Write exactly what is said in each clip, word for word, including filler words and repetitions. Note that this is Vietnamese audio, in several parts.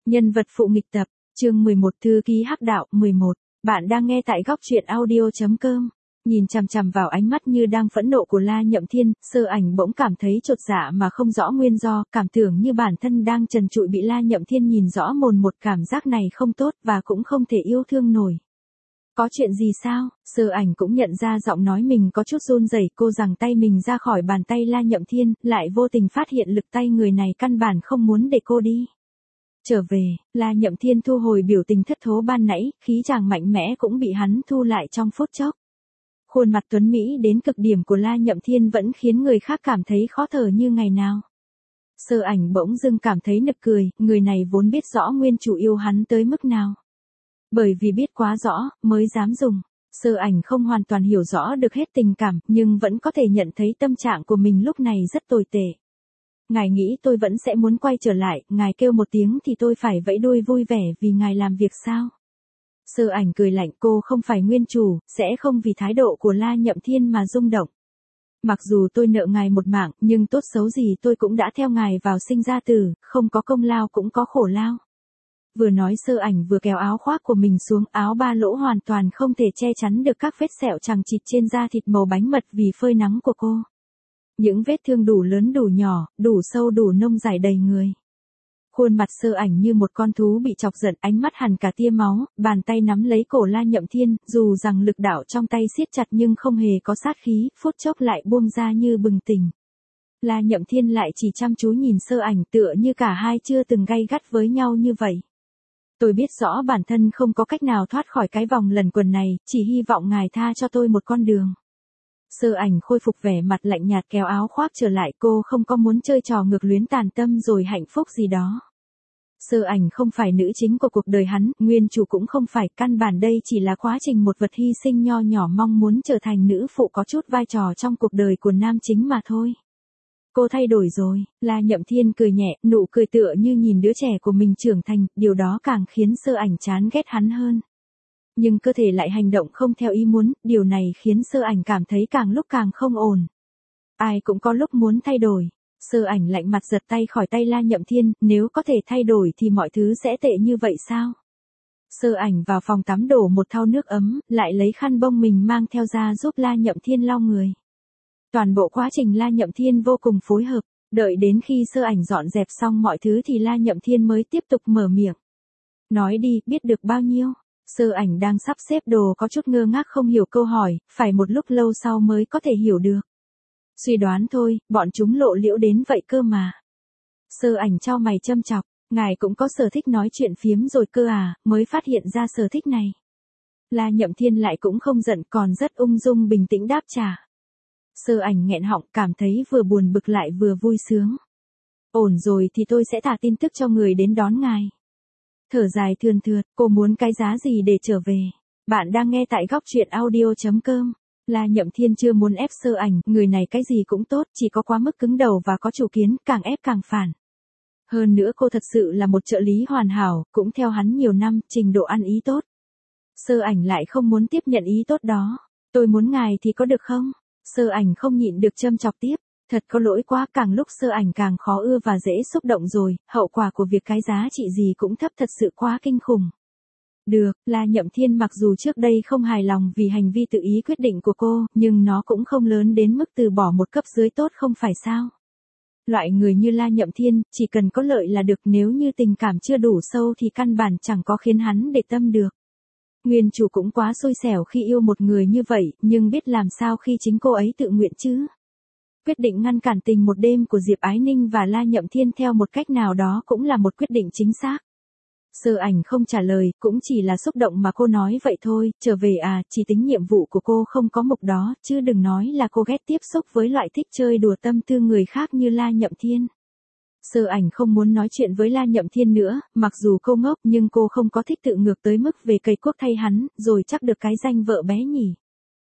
Nhân vật phụ nghịch tập, chương mười một Thư ký hắc đạo, mười một. Bạn đang nghe tại góc truyện audio.com. Nhìn chằm chằm vào ánh mắt như đang phẫn nộ của La Nhậm Thiên, Sơ Ảnh bỗng cảm thấy chột dạ mà không rõ nguyên do, cảm tưởng như bản thân đang trần trụi bị La Nhậm Thiên nhìn rõ mồn một, cảm giác này không tốt và cũng không thể yêu thương nổi. Có chuyện gì sao? Sơ Ảnh cũng nhận ra giọng nói mình có chút run rẩy, cô giằng tay mình ra khỏi bàn tay La Nhậm Thiên, lại vô tình phát hiện lực tay người này căn bản không muốn để cô đi. Trở về, La Nhậm Thiên thu hồi biểu tình thất thố ban nãy, khí chàng mạnh mẽ cũng bị hắn thu lại trong phút chốc. Khuôn mặt tuấn mỹ đến cực điểm của La Nhậm Thiên vẫn khiến người khác cảm thấy khó thở như ngày nào. Sơ Ảnh bỗng dưng cảm thấy nực cười, người này vốn biết rõ nguyên chủ yêu hắn tới mức nào. Bởi vì biết quá rõ, mới dám dùng. Sơ Ảnh không hoàn toàn hiểu rõ được hết tình cảm, nhưng vẫn có thể nhận thấy tâm trạng của mình lúc này rất tồi tệ. Ngài nghĩ tôi vẫn sẽ muốn quay trở lại, ngài kêu một tiếng thì tôi phải vẫy đuôi vui vẻ vì ngài làm việc sao? Sơ Ảnh cười lạnh, cô không phải nguyên chủ, sẽ không vì thái độ của La Nhậm Thiên mà rung động. Mặc dù tôi nợ ngài một mạng, nhưng tốt xấu gì tôi cũng đã theo ngài vào sinh ra tử, không có công lao cũng có khổ lao. Vừa nói Sơ Ảnh vừa kéo áo khoác của mình xuống, áo ba lỗ hoàn toàn không thể che chắn được các vết sẹo chằng chịt trên da thịt màu bánh mật vì phơi nắng của cô. Những vết thương đủ lớn đủ nhỏ, đủ sâu đủ nông dài đầy người. Khuôn mặt Sơ Ảnh như một con thú bị chọc giận, ánh mắt hằn cả tia máu, bàn tay nắm lấy cổ La Nhậm Thiên, dù rằng lực đạo trong tay siết chặt nhưng không hề có sát khí, phút chốc lại buông ra như bừng tỉnh. La Nhậm Thiên lại chỉ chăm chú nhìn Sơ Ảnh, tựa như cả hai chưa từng gay gắt với nhau như vậy. Tôi biết rõ bản thân không có cách nào thoát khỏi cái vòng lẩn quẩn này, chỉ hy vọng ngài tha cho tôi một con đường. Sơ Ảnh khôi phục vẻ mặt lạnh nhạt kéo áo khoác trở lại, cô không có muốn chơi trò ngược luyến tàn tâm rồi hạnh phúc gì đó. Sơ Ảnh không phải nữ chính của cuộc đời hắn, nguyên chủ cũng không phải, căn bản đây chỉ là quá trình một vật hy sinh nho nhỏ mong muốn trở thành nữ phụ có chút vai trò trong cuộc đời của nam chính mà thôi. Cô thay đổi rồi, La Nhậm Thiên cười nhẹ, nụ cười tựa như nhìn đứa trẻ của mình trưởng thành, điều đó càng khiến Sơ Ảnh chán ghét hắn hơn. Nhưng cơ thể lại hành động không theo ý muốn, điều này khiến Sơ Ảnh cảm thấy càng lúc càng không ổn. Ai cũng có lúc muốn thay đổi. Sơ Ảnh lạnh mặt giật tay khỏi tay La Nhậm Thiên, nếu có thể thay đổi thì mọi thứ sẽ tệ như vậy sao? Sơ Ảnh vào phòng tắm đổ một thau nước ấm, lại lấy khăn bông mình mang theo ra giúp La Nhậm Thiên lau người. Toàn bộ quá trình La Nhậm Thiên vô cùng phối hợp, đợi đến khi Sơ Ảnh dọn dẹp xong mọi thứ thì La Nhậm Thiên mới tiếp tục mở miệng. Nói đi, biết được bao nhiêu? Sơ Ảnh đang sắp xếp đồ có chút ngơ ngác không hiểu câu hỏi, phải một lúc lâu sau mới có thể hiểu được. Suy đoán thôi, bọn chúng lộ liễu đến vậy cơ mà. Sơ Ảnh chau mày châm chọc, ngài cũng có sở thích nói chuyện phiếm rồi cơ à, mới phát hiện ra sở thích này. La Nhậm Thiên lại cũng không giận, còn rất ung dung bình tĩnh đáp trả. Sơ Ảnh nghẹn họng, cảm thấy vừa buồn bực lại vừa vui sướng. Ổn rồi thì tôi sẽ thả tin tức cho người đến đón ngài. Thở dài thườn thượt, cô muốn cái giá gì để trở về? Bạn đang nghe tại góc truyện audio.com. La Nhậm Thiên chưa muốn ép Sơ Ảnh, người này cái gì cũng tốt, chỉ có quá mức cứng đầu và có chủ kiến, càng ép càng phản. Hơn nữa cô thật sự là một trợ lý hoàn hảo, cũng theo hắn nhiều năm, trình độ ăn ý tốt. Sơ Ảnh lại không muốn tiếp nhận ý tốt đó. Tôi muốn ngài thì có được không? Sơ Ảnh không nhịn được châm chọc tiếp. Thật có lỗi quá, càng lúc Sơ Ảnh càng khó ưa và dễ xúc động rồi, hậu quả của việc cái giá trị gì cũng thấp thật sự quá kinh khủng. Được, La Nhậm Thiên mặc dù trước đây không hài lòng vì hành vi tự ý quyết định của cô, nhưng nó cũng không lớn đến mức từ bỏ một cấp dưới tốt không phải sao. Loại người như La Nhậm Thiên, chỉ cần có lợi là được, nếu như tình cảm chưa đủ sâu thì căn bản chẳng có khiến hắn để tâm được. Nguyên chủ cũng quá xui xẻo khi yêu một người như vậy, nhưng biết làm sao khi chính cô ấy tự nguyện chứ. Quyết định ngăn cản tình một đêm của Diệp Ái Ninh và La Nhậm Thiên theo một cách nào đó cũng là một quyết định chính xác. Sơ Ảnh không trả lời, cũng chỉ là xúc động mà cô nói vậy thôi, trở về à, chỉ tính nhiệm vụ của cô không có mục đó, chứ đừng nói là cô ghét tiếp xúc với loại thích chơi đùa tâm tư người khác như La Nhậm Thiên. Sơ Ảnh không muốn nói chuyện với La Nhậm Thiên nữa, mặc dù cô ngốc nhưng cô không có thích tự ngược tới mức về cày cuốc thay hắn, rồi chắc được cái danh vợ bé nhỉ.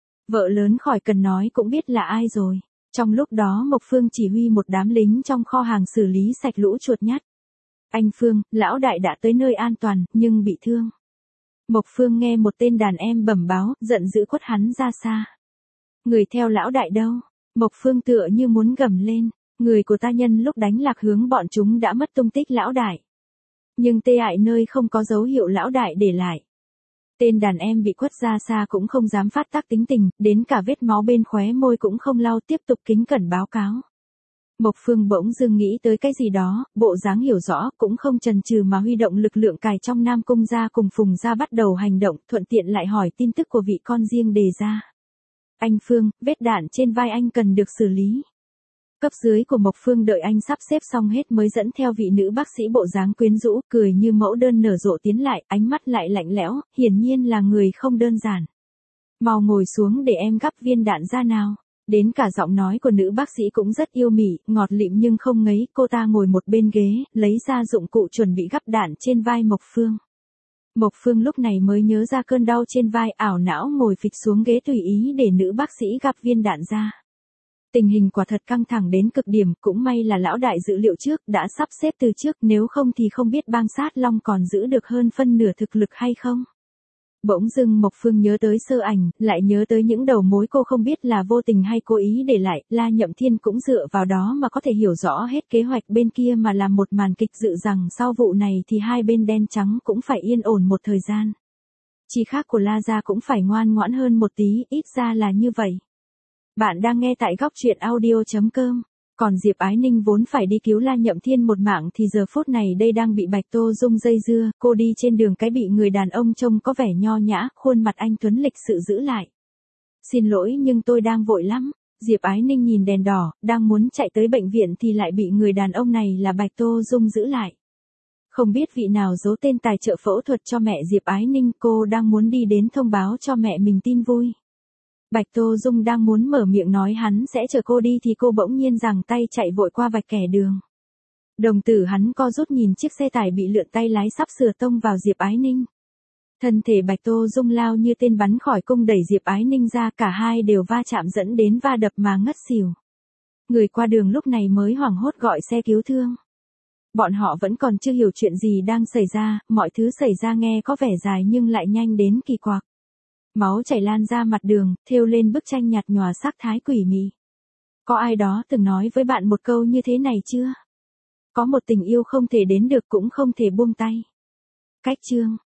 Vợ lớn khỏi cần nói cũng biết là ai rồi. Trong lúc đó Mộc Phương chỉ huy một đám lính trong kho hàng xử lý sạch lũ chuột nhắt. Anh Phương, lão đại đã tới nơi an toàn, nhưng bị thương. Mộc Phương nghe một tên đàn em bẩm báo, giận dữ quất hắn ra xa. Người theo lão đại đâu? Mộc Phương tựa như muốn gầm lên. Người của ta nhân lúc đánh lạc hướng bọn chúng đã mất tung tích lão đại. Nhưng tê ại nơi không có dấu hiệu lão đại để lại. Tên đàn em bị quất ra xa cũng không dám phát tác tính tình, đến cả vết máu bên khóe môi cũng không lau, tiếp tục kính cẩn báo cáo. Mộc Phương bỗng dưng nghĩ tới cái gì đó, bộ dáng hiểu rõ, cũng không chần chừ mà huy động lực lượng cài trong Nam Cung ra cùng Phùng ra bắt đầu hành động, thuận tiện lại hỏi tin tức của vị con riêng đề ra. Anh Phương, vết đạn trên vai anh cần được xử lý. Cấp dưới của Mộc Phương đợi anh sắp xếp xong hết mới dẫn theo vị nữ bác sĩ bộ dáng quyến rũ, cười như mẫu đơn nở rộ tiến lại, ánh mắt lại lạnh lẽo, hiển nhiên là người không đơn giản. Mau ngồi xuống để em gắp viên đạn ra nào. Đến cả giọng nói của nữ bác sĩ cũng rất yêu mị, ngọt lịm nhưng không ngấy, cô ta ngồi một bên ghế, lấy ra dụng cụ chuẩn bị gắp đạn trên vai Mộc Phương. Mộc Phương lúc này mới nhớ ra cơn đau trên vai, ảo não ngồi phịch xuống ghế tùy ý để nữ bác sĩ gắp viên đạn ra. Tình hình quả thật căng thẳng đến cực điểm, cũng may là lão đại dự liệu trước, đã sắp xếp từ trước, nếu không thì không biết bang sát long còn giữ được hơn phân nửa thực lực hay không. Bỗng dưng Mộc Phương nhớ tới Sơ Ảnh, lại nhớ tới những đầu mối cô không biết là vô tình hay cố ý để lại, La Nhậm Thiên cũng dựa vào đó mà có thể hiểu rõ hết kế hoạch bên kia mà làm một màn kịch dự rằng sau vụ này thì hai bên đen trắng cũng phải yên ổn một thời gian. Chỉ khác của La gia cũng phải ngoan ngoãn hơn một tí, ít ra là như vậy. Bạn đang nghe tại góc truyện audio chấm com. Còn Diệp Ái Ninh vốn phải đi cứu La Nhậm Thiên một mạng thì giờ phút này đây đang bị Bạch Tô Dung dây dưa, cô đi trên đường cái bị người đàn ông trông có vẻ nho nhã, khuôn mặt anh tuấn lịch sự giữ lại. Xin lỗi nhưng tôi đang vội lắm. Diệp Ái Ninh nhìn đèn đỏ, đang muốn chạy tới bệnh viện thì lại bị người đàn ông này là Bạch Tô Dung giữ lại. Không biết vị nào giấu tên tài trợ phẫu thuật cho mẹ Diệp Ái Ninh, cô đang muốn đi đến thông báo cho mẹ mình tin vui. Bạch Tô Dung đang muốn mở miệng nói hắn sẽ chở cô đi thì cô bỗng nhiên giằng tay chạy vội qua vạch kẻ đường. Đồng tử hắn co rút nhìn chiếc xe tải bị lượn tay lái sắp sửa tông vào Diệp Ái Ninh. Thân thể Bạch Tô Dung lao như tên bắn khỏi cung đẩy Diệp Ái Ninh ra, cả hai đều va chạm dẫn đến va đập mà ngất xỉu. Người qua đường lúc này mới hoảng hốt gọi xe cứu thương. Bọn họ vẫn còn chưa hiểu chuyện gì đang xảy ra, mọi thứ xảy ra nghe có vẻ dài nhưng lại nhanh đến kỳ quặc. Máu chảy lan ra mặt đường, thêu lên bức tranh nhạt nhòa sắc thái quỷ mị. Có ai đó từng nói với bạn một câu như thế này chưa? Có một tình yêu không thể đến được cũng không thể buông tay. Cách chương